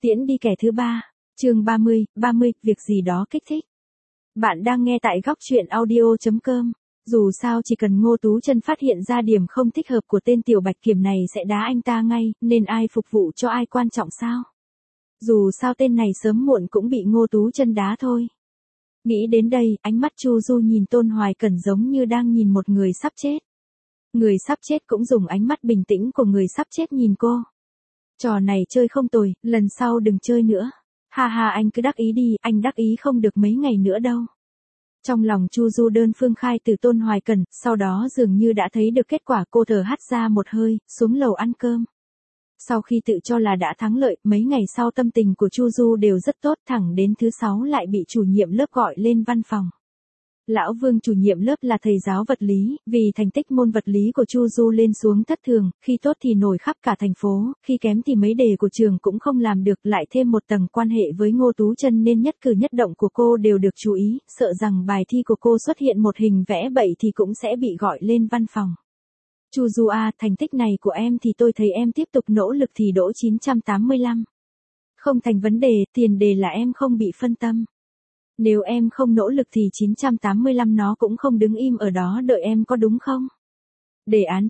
Tiễn đi kẻ thứ ba. Chương 30, việc gì đó kích thích. Bạn đang nghe tại góc truyện audio.com. Dù sao chỉ cần Ngô Tú Chân phát hiện ra điểm không thích hợp của tên tiểu bạch kiểm này sẽ đá anh ta ngay, nên ai phục vụ cho ai quan trọng sao? Dù sao tên này sớm muộn cũng bị Ngô Tú Chân đá thôi. Nghĩ đến đây, ánh mắt Chu Du nhìn Tôn Hoài Cẩn giống như đang nhìn một người sắp chết. Người sắp chết cũng dùng ánh mắt bình tĩnh của người sắp chết nhìn cô. Trò này chơi không tồi, lần sau đừng chơi nữa. Ha ha, anh cứ đắc ý đi, anh đắc ý không được mấy ngày nữa đâu. Trong lòng Chu Du đơn phương khai từ Tôn Hoài Cẩn, sau đó dường như đã thấy được kết quả, cô thở hắt ra một hơi, xuống lầu ăn cơm. Sau khi tự cho là đã thắng lợi, mấy ngày sau tâm tình của Chu Du đều rất tốt, thẳng đến thứ 6 lại bị chủ nhiệm lớp gọi lên văn phòng. Lão Vương chủ nhiệm lớp là thầy giáo vật lý, vì thành tích môn vật lý của Chu Du lên xuống thất thường, khi tốt thì nổi khắp cả thành phố, khi kém thì mấy đề của trường cũng không làm được, lại thêm một tầng quan hệ với Ngô Tú Chân nên nhất cử nhất động của cô đều được chú ý, sợ rằng bài thi của cô xuất hiện một hình vẽ bậy thì cũng sẽ bị gọi lên văn phòng. Chu Du à, thành tích này của em thì tôi thấy em tiếp tục nỗ lực thì đỗ 985. Không thành vấn đề, tiền đề là em không bị phân tâm. Nếu em không nỗ lực thì 985 nó cũng không đứng im ở đó đợi em, có đúng không? Đề án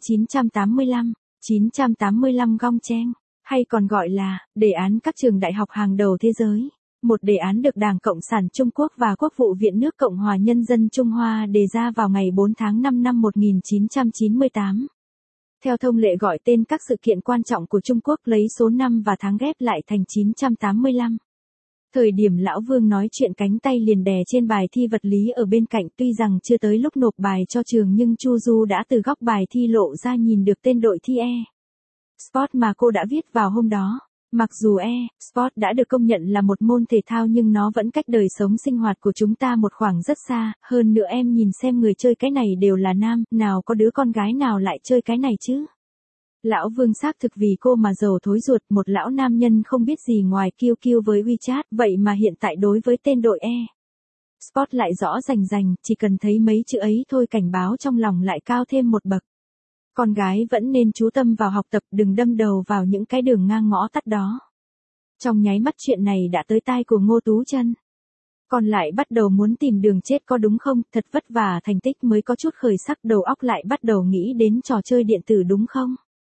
985 gong cheng, hay còn gọi là đề án các trường đại học hàng đầu thế giới. Một đề án được Đảng Cộng sản Trung Quốc và Quốc vụ viện nước Cộng hòa Nhân dân Trung Hoa đề ra vào ngày 4 tháng 5 năm 1998. Theo thông lệ gọi tên các sự kiện quan trọng của Trung Quốc lấy số năm và tháng ghép lại thành 985. Thời điểm Lão Vương nói chuyện cánh tay liền đè trên bài thi vật lý ở bên cạnh, tuy rằng chưa tới lúc nộp bài cho trường nhưng Chu Du đã từ góc bài thi lộ ra nhìn được tên đội thi E-Sport mà cô đã viết vào hôm đó. Mặc dù E-Sport đã được công nhận là một môn thể thao nhưng nó vẫn cách đời sống sinh hoạt của chúng ta một khoảng rất xa, hơn nữa em nhìn xem người chơi cái này đều là nam, nào có đứa con gái nào lại chơi cái này chứ. Lão Vương xác thực vì cô mà giàu thối ruột, một lão nam nhân không biết gì ngoài kiêu kiêu với WeChat, vậy mà hiện tại đối với tên đội E-Sport lại rõ rành rành, chỉ cần thấy mấy chữ ấy thôi cảnh báo trong lòng lại cao thêm một bậc. Con gái vẫn nên chú tâm vào học tập, đừng đâm đầu vào những cái đường ngang ngõ tắt đó. Trong nháy mắt chuyện này đã tới tai của Ngô Tú Chân. Con lại bắt đầu muốn tìm đường chết có đúng không, thật vất vả thành tích mới có chút khởi sắc, đầu óc lại bắt đầu nghĩ đến trò chơi điện tử đúng không?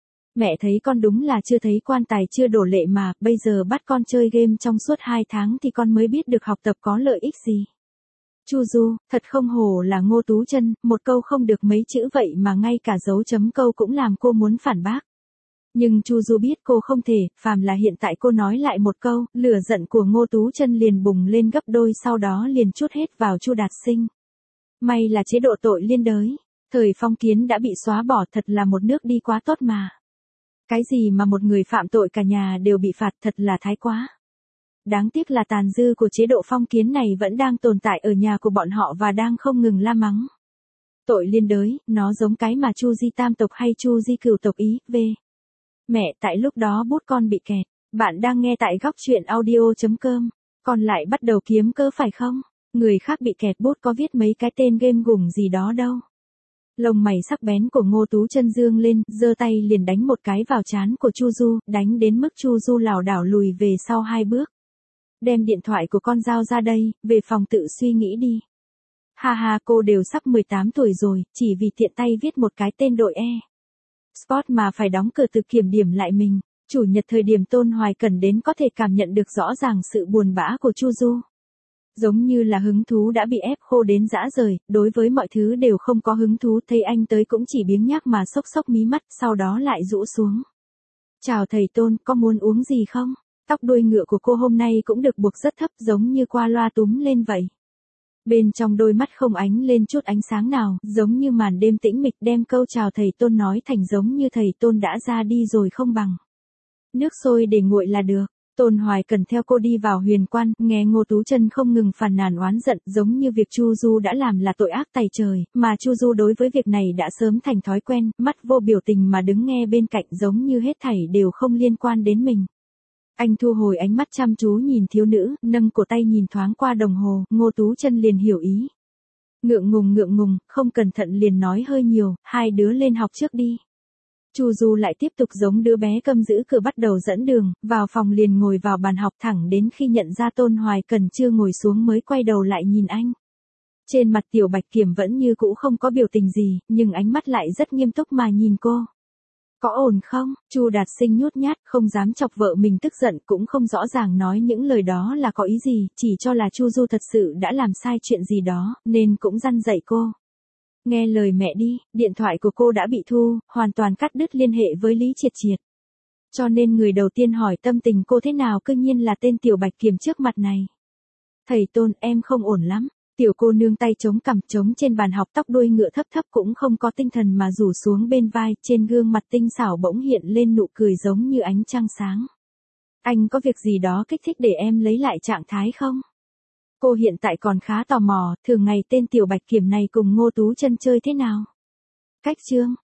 Mẹ thấy con đúng là chưa thấy quan tài chưa đổ lệ mà, bây giờ bắt con chơi game trong suốt 2 tháng thì con mới biết được học tập có lợi ích gì. Chu Du, thật không hổ là Ngô Tú Chân, một câu không được mấy chữ vậy mà ngay cả dấu chấm câu cũng làm cô muốn phản bác. Nhưng Chu Du biết cô không thể, phàm là hiện tại cô nói lại một câu, lửa giận của Ngô Tú Chân liền bùng lên gấp đôi, sau đó liền trút hết vào Chu Đạt Sinh. May là chế độ tội liên đới, thời phong kiến đã bị xóa bỏ, thật là một nước đi quá tốt mà. Cái gì mà một người phạm tội cả nhà đều bị phạt, thật là thái quá. Đáng tiếc là tàn dư của chế độ phong kiến này vẫn đang tồn tại ở nhà của bọn họ và đang không ngừng la mắng. Tội liên đới, nó giống cái mà Chu Di tam tộc hay Chu Di cửu tộc ý, về. Mẹ, tại lúc đó bút con bị kẹt. Bạn đang nghe tại góc truyện audio.com. Con lại bắt đầu kiếm cớ phải không? Người khác bị kẹt bút có viết mấy cái tên game gủng gì đó đâu. Lông mày sắc bén của Ngô Tú Chân dương lên, giơ tay liền đánh một cái vào trán của Chu Du, đánh đến mức Chu Du lảo đảo lùi về sau 2 bước. Đem điện thoại của con giao ra đây, về phòng tự suy nghĩ đi. Ha ha, cô đều sắp 18 tuổi rồi, chỉ vì tiện tay viết một cái tên đội E-Sport mà phải đóng cửa tự kiểm điểm lại mình. Chủ nhật thời điểm Tôn Hoài Cẩn đến có thể cảm nhận được rõ ràng sự buồn bã của Chu Du. Giống như là hứng thú đã bị ép khô đến rã rời, đối với mọi thứ đều không có hứng thú, thấy anh tới cũng chỉ biếng nhác mà xốc xốc mí mắt, sau đó lại rũ xuống. Chào thầy Tôn, có muốn uống gì không? Tóc đuôi ngựa của cô hôm nay cũng được buộc rất thấp giống như qua loa túm lên vậy. Bên trong đôi mắt không ánh lên chút ánh sáng nào, giống như màn đêm tĩnh mịch, đem câu chào thầy Tôn nói thành giống như thầy Tôn đã ra đi rồi không bằng. Nước sôi để nguội là được. Tôn Hoài Cẩn theo cô đi vào huyền quan, nghe Ngô Tú Chân không ngừng phàn nàn oán giận, giống như việc Chu Du đã làm là tội ác tày trời, mà Chu Du đối với việc này đã sớm thành thói quen, mắt vô biểu tình mà đứng nghe bên cạnh giống như hết thảy đều không liên quan đến mình. Anh thu hồi ánh mắt chăm chú nhìn thiếu nữ, nâng cổ tay nhìn thoáng qua đồng hồ, Ngô Tú Chân liền hiểu ý. Ngượng ngùng, không cẩn thận liền nói hơi nhiều, hai đứa lên học trước đi. Chu Du lại tiếp tục giống đứa bé câm giữ cửa bắt đầu dẫn đường, vào phòng liền ngồi vào bàn học thẳng đến khi nhận ra Tôn Hoài Cần chưa ngồi xuống mới quay đầu lại nhìn anh. Trên mặt Tiểu Bạch Kiểm vẫn như cũ không có biểu tình gì, nhưng ánh mắt lại rất nghiêm túc mà nhìn cô. Có ổn không? Chu Đạt Sinh nhút nhát, không dám chọc vợ mình tức giận, cũng không rõ ràng nói những lời đó là có ý gì, chỉ cho là Chu Du thật sự đã làm sai chuyện gì đó, nên cũng răn dạy cô. Nghe lời mẹ đi, điện thoại của cô đã bị thu, hoàn toàn cắt đứt liên hệ với Lý Triệt Triệt. Cho nên người đầu tiên hỏi tâm tình cô thế nào cư nhiên là tên Tiểu Bạch Kiểm trước mặt này. Thầy Tôn, em không ổn lắm. Tiểu cô nương tay chống cằm chống trên bàn học, tóc đuôi ngựa thấp thấp cũng không có tinh thần mà rủ xuống bên vai, trên gương mặt tinh xảo bỗng hiện lên nụ cười giống như ánh trăng sáng. Anh có việc gì đó kích thích để em lấy lại trạng thái không? Cô hiện tại còn khá tò mò, thường ngày tên Tiểu Bạch Kiểm này cùng Ngô Tú Chân chơi thế nào? Cách chương,